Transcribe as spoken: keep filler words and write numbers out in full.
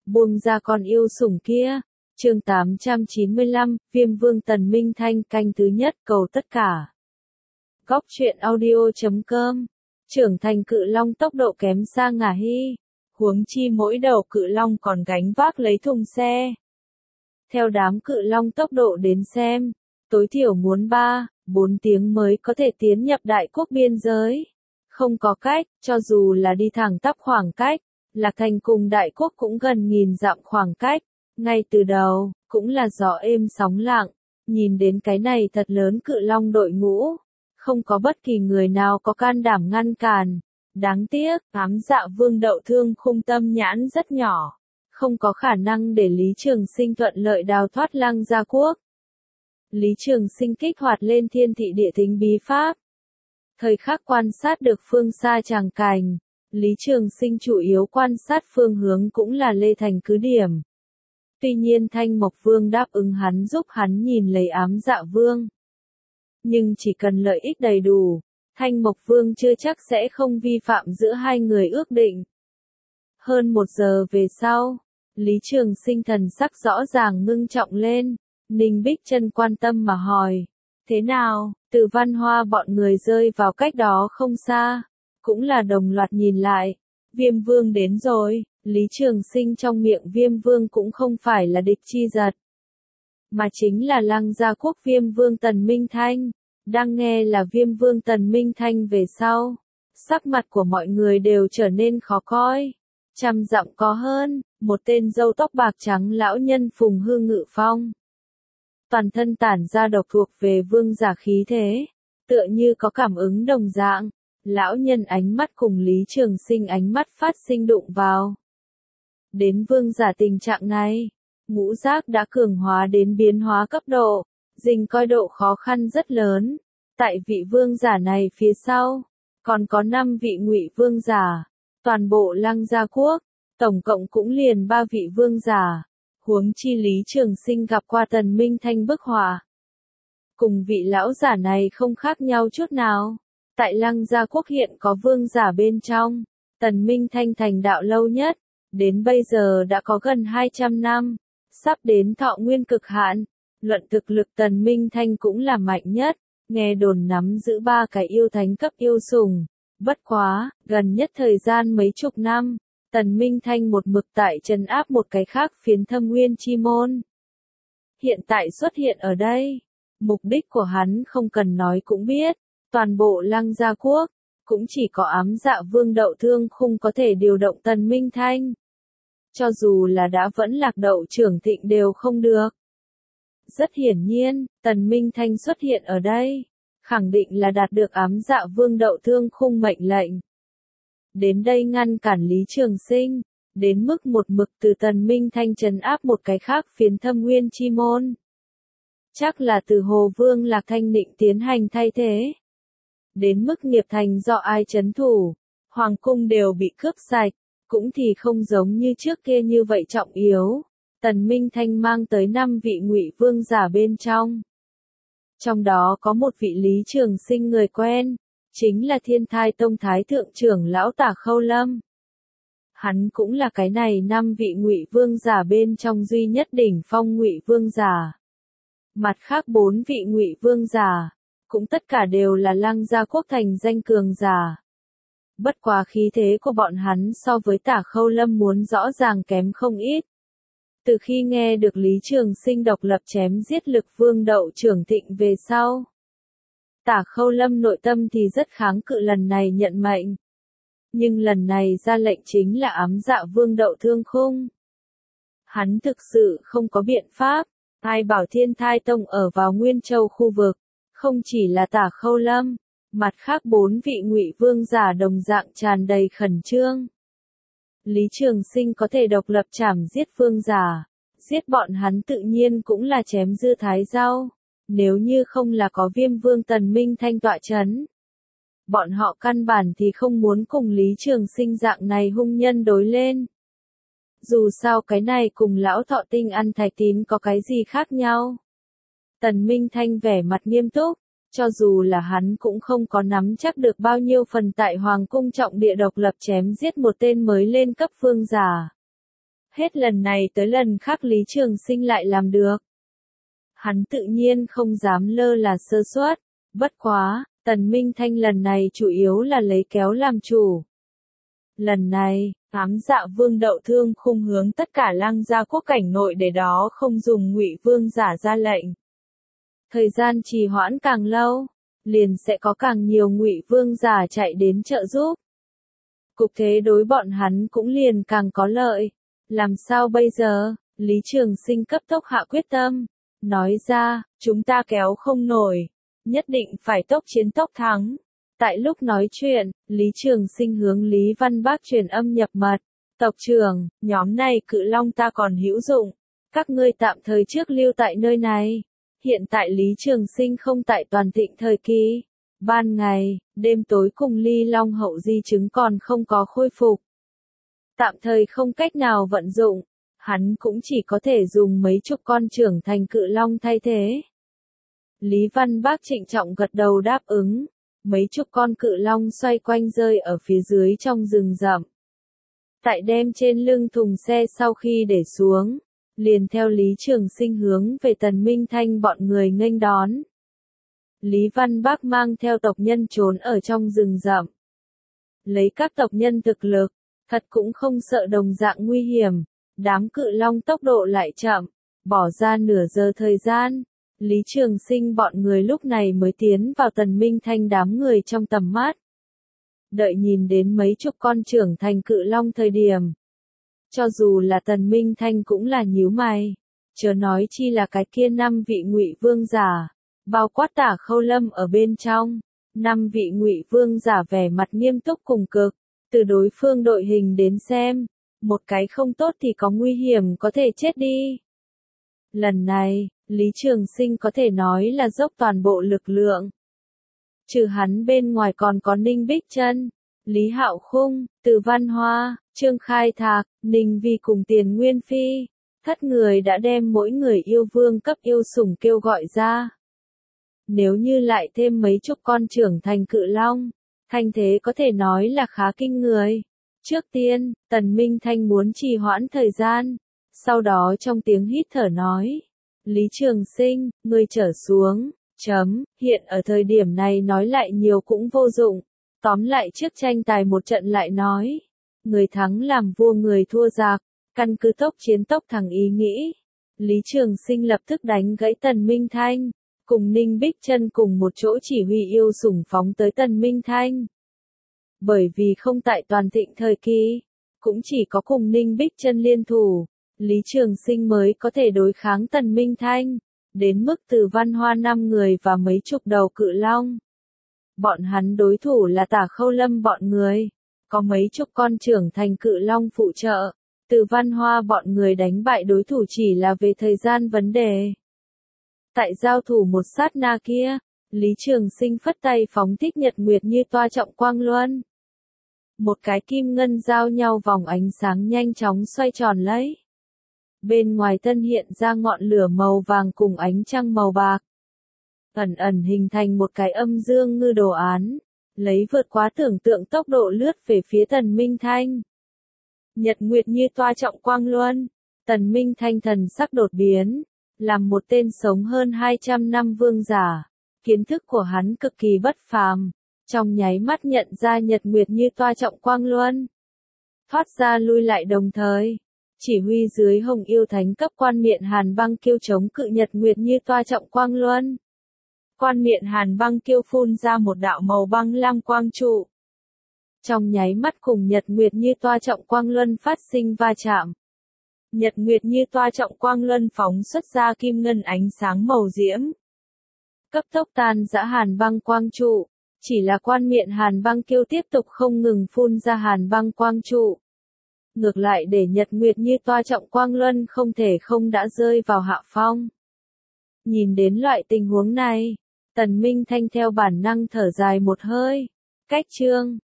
buông ra con yêu sủng kia. Chương tám trăm chín mươi lăm, Viêm Vương Tần Minh Thanh canh thứ nhất cầu tất cả. Góc truyện audio chấm com. Trưởng thành cự long tốc độ kém xa ngả hy. Huống chi mỗi đầu cự long còn gánh vác lấy thùng xe. Theo đám cự long tốc độ đến xem, tối thiểu muốn ba, bốn tiếng mới có thể tiến nhập đại quốc biên giới. Không có cách, cho dù là đi thẳng tắp khoảng cách, Lạc Thành cùng đại quốc cũng gần nghìn dặm khoảng cách. Ngay từ đầu, cũng là gió êm sóng lặng, nhìn đến cái này thật lớn cự long đội ngũ, không có bất kỳ người nào có can đảm ngăn cản. Đáng tiếc, ám dạ vương Đậu Thương Khung tâm nhãn rất nhỏ, không có khả năng để Lý Trường Sinh thuận lợi đào thoát Lăng Gia Quốc. Lý Trường Sinh kích hoạt lên thiên thị địa thính bí pháp. Thời khắc quan sát được phương xa tràng cảnh, Lý Trường Sinh chủ yếu quan sát phương hướng cũng là Lê Thành cứ điểm. Tuy nhiên Thanh Mộc Vương đáp ứng hắn giúp hắn nhìn lấy ám dạ vương. Nhưng chỉ cần lợi ích đầy đủ, Thanh Mộc Vương chưa chắc sẽ không vi phạm giữa hai người ước định. Hơn một giờ về sau, Lý Trường Sinh thần sắc rõ ràng ngưng trọng lên, Ninh Bích Chân quan tâm mà hỏi, thế nào, Từ Văn Hoa bọn người rơi vào cách đó không xa, cũng là đồng loạt nhìn lại, Viêm Vương đến rồi. Lý Trường Sinh trong miệng Viêm Vương cũng không phải là địch chi giật, mà chính là Lăng Gia Quốc Viêm Vương Tần Minh Thanh. Đang nghe là Viêm Vương Tần Minh Thanh về sau, sắc mặt của mọi người đều trở nên khó coi. Trăm dặm có hơn, một tên râu tóc bạc trắng lão nhân Phùng Hư Ngự Phong. Toàn thân tản ra độc thuộc về vương giả khí thế, tựa như có cảm ứng đồng dạng. Lão nhân ánh mắt cùng Lý Trường Sinh ánh mắt phát sinh đụng vào. Đến vương giả tình trạng này, ngũ giác đã cường hóa đến biến hóa cấp độ, dình coi độ khó khăn rất lớn. Tại vị vương giả này phía sau, còn có năm vị ngụy vương giả, toàn bộ Lăng Gia Quốc, tổng cộng cũng liền ba vị vương giả. Huống chi Lý Trường Sinh gặp qua Tần Minh Thanh bức họa, cùng vị lão giả này không khác nhau chút nào. Tại Lăng Gia Quốc hiện có vương giả bên trong, Tần Minh Thanh thành đạo lâu nhất, đến bây giờ đã có gần hai trăm năm, sắp đến thọ nguyên cực hạn. Luận thực lực Tần Minh Thanh cũng là mạnh nhất, nghe đồn nắm giữ ba cái yêu thánh cấp yêu sủng. Bất quá, gần nhất thời gian mấy chục năm, Tần Minh Thanh một mực tại trấn áp một cái khác phiến Thâm Nguyên chi môn. Hiện tại xuất hiện ở đây, mục đích của hắn không cần nói cũng biết, toàn bộ Lăng Gia Quốc, cũng chỉ có ám dạ vương Đậu Thương Khung có thể điều động Tần Minh Thanh. Cho dù là đã vẫn lạc Đậu Trưởng Thịnh đều không được. Rất hiển nhiên, Tần Minh Thanh xuất hiện ở đây, khẳng định là đạt được ám dạ vương Đậu Thương Khung mệnh lệnh. Đến đây ngăn cản Lý Trường Sinh, đến mức một mực từ Tần Minh Thanh trấn áp một cái khác phiến Thâm Nguyên chi môn. Chắc là từ Hồ Vương Lạc Thanh Định tiến hành thay thế. Đến mức nghiệp thành do ai trấn thủ, hoàng cung đều bị cướp sạch, cũng thì không giống như trước kia như vậy trọng yếu. Tần Minh Thanh mang tới năm vị ngụy vương giả bên trong. Trong đó có một vị Lý Trường Sinh người quen, chính là Thiên Thai Tông Thái Thượng trưởng lão Tả Khâu Lâm. Hắn cũng là cái này năm vị ngụy vương giả bên trong duy nhất đỉnh phong ngụy vương giả. Mặt khác bốn vị ngụy vương giả, cũng tất cả đều là Lăng Gia Quốc thành danh cường giả. Bất quá khí thế của bọn hắn so với Tả Khâu Lâm muốn rõ ràng kém không ít. Từ khi nghe được Lý Trường Sinh độc lập chém giết Lực Vương Đậu Trưởng Thịnh về sau, Tả Khâu Lâm nội tâm thì rất kháng cự lần này nhận mệnh. Nhưng lần này ra lệnh chính là ám dạ vương Đậu Thương Khung. Hắn thực sự không có biện pháp, ai bảo Thiên Thai Tông ở vào Nguyên Châu khu vực, không chỉ là Tả Khâu Lâm, mặt khác bốn vị ngụy vương giả đồng dạng tràn đầy khẩn trương. Lý Trường Sinh có thể độc lập chảm giết vương giả, giết bọn hắn tự nhiên cũng là chém dưa thái rau. Nếu như không là có Viêm Vương Tần Minh Thanh tọa chấn, bọn họ căn bản thì không muốn cùng Lý Trường Sinh dạng này hung nhân đối lên. Dù sao cái này cùng lão thọ tinh ăn thạch tín có cái gì khác nhau. Tần Minh Thanh vẻ mặt nghiêm túc, cho dù là hắn cũng không có nắm chắc được bao nhiêu phần tại Hoàng cung trọng địa độc lập chém giết một tên mới lên cấp vương giả. Hết lần này tới lần khác Lý Trường Sinh lại làm được. Hắn tự nhiên không dám lơ là sơ suất, bất quá, Tần Minh Thanh lần này chủ yếu là lấy kéo làm chủ. Lần này, ám dạ vương đậu thương khung hướng tất cả Lăng gia quốc cảnh nội để đó không dùng Ngụy Vương giả ra lệnh. Thời gian trì hoãn càng lâu, liền sẽ có càng nhiều Ngụy Vương giả chạy đến trợ giúp. Cục thế đối bọn hắn cũng liền càng có lợi. Làm sao bây giờ? Lý Trường Sinh cấp tốc hạ quyết tâm, nói ra, chúng ta kéo không nổi, nhất định phải tốc chiến tốc thắng. Tại lúc nói chuyện, Lý Trường Sinh hướng Lý Văn Bác truyền âm nhập mật. Tộc trưởng, nhóm này cự long ta còn hữu dụng. Các ngươi tạm thời trước lưu tại nơi này. Hiện tại Lý Trường Sinh không tại toàn thịnh thời kỳ. Ban ngày, đêm tối cùng ly long hậu di chứng còn không có khôi phục. Tạm thời không cách nào vận dụng. Hắn cũng chỉ có thể dùng mấy chục con trưởng thành cự long thay thế. Lý Văn Bác trịnh trọng gật đầu đáp ứng. Mấy chục con cự long xoay quanh rơi ở phía dưới trong rừng rậm. Tại đem trên lưng thùng xe sau khi để xuống, liền theo Lý Trường Sinh hướng về Tần Minh Thanh bọn người nghênh đón. Lý Văn Bác mang theo tộc nhân trốn ở trong rừng rậm. Lấy các tộc nhân thực lực, thật cũng không sợ đồng dạng nguy hiểm, đám cự long tốc độ lại chậm, bỏ ra nửa giờ thời gian. Lý Trường Sinh bọn người lúc này mới tiến vào Tần Minh Thanh đám người trong tầm mắt. Đợi nhìn đến mấy chục con trưởng thành cự long thời điểm. Cho dù là Tần Minh Thanh cũng là nhíu mày, chớ nói chi là cái kia năm vị Ngụy Vương giả, bao quát Tả Khâu Lâm ở bên trong. Năm vị Ngụy Vương giả vẻ mặt nghiêm túc cùng cực, từ đối phương đội hình đến xem, một cái không tốt thì có nguy hiểm có thể chết đi. Lần này, Lý Trường Sinh có thể nói là dốc toàn bộ lực lượng. Trừ hắn bên ngoài còn có Ninh Bích Trân, Lý Hạo Khung, Từ Văn Hoa, Trương Khai Thạc, Ninh Vi cùng Tiền Nguyên Phi. Thất người đã đem mỗi người yêu vương cấp yêu sủng kêu gọi ra. Nếu như lại thêm mấy chục con trưởng thành cự long, thanh thế có thể nói là khá kinh người. Trước tiên, Tần Minh Thanh muốn trì hoãn thời gian, sau đó trong tiếng hít thở nói. Lý Trường Sinh, ngươi trở xuống, chấm, hiện ở thời điểm này nói lại nhiều cũng vô dụng. Tóm lại trước tranh tài một trận lại nói. Người thắng làm vua người thua giặc, căn cứ tốc chiến tốc thắng ý nghĩ. Lý Trường Sinh lập tức đánh gãy Tần Minh Thanh, cùng Ninh Bích Trân cùng một chỗ chỉ huy yêu sủng phóng tới Tần Minh Thanh. Bởi vì không tại toàn thịnh thời kỳ, cũng chỉ có cùng Ninh Bích Trân liên thủ, Lý Trường Sinh mới có thể đối kháng Tần Minh Thanh, đến mức Từ Văn Hoa năm người và mấy chục đầu cự long. Bọn hắn đối thủ là Tả Khâu Lâm bọn người, có mấy chục con trưởng thành cự long phụ trợ, Từ Văn Hoa bọn người đánh bại đối thủ chỉ là về thời gian vấn đề. Tại giao thủ một sát na kia, Lý Trường Sinh phất tay phóng thích nhật nguyệt như toa trọng quang luân. Một cái kim ngân giao nhau vòng ánh sáng nhanh chóng xoay tròn lấy. Bên ngoài thân hiện ra ngọn lửa màu vàng cùng ánh trăng màu bạc. Ẩn ẩn hình thành một cái âm dương ngư đồ án, lấy vượt quá tưởng tượng tốc độ lướt về phía Tần Minh Thanh. Nhật nguyệt như toa trọng quang luân, Tần Minh Thanh thần sắc đột biến, làm một tên sống hơn hai trăm năm vương giả, kiến thức của hắn cực kỳ bất phàm, trong nháy mắt nhận ra nhật nguyệt như toa trọng quang luân. Thoát ra lui lại đồng thời, chỉ huy dưới hồng yêu thánh cấp quan miện hàn băng kiêu chống cự nhật nguyệt như toa trọng quang luân. Quan miện hàn băng kiêu phun ra một đạo màu băng lam quang trụ. Trong nháy mắt cùng nhật nguyệt như toa trọng quang luân phát sinh va chạm. Nhật nguyệt như toa trọng quang luân phóng xuất ra kim ngân ánh sáng màu diễm. Cấp tốc tan rã hàn băng quang trụ, chỉ là quan miện hàn băng kiêu tiếp tục không ngừng phun ra hàn băng quang trụ. Ngược lại để nhật nguyệt như toa trọng quang luân không thể không đã rơi vào hạ phong. Nhìn đến loại tình huống này, Tần Minh Thanh theo bản năng thở dài một hơi. Cách chương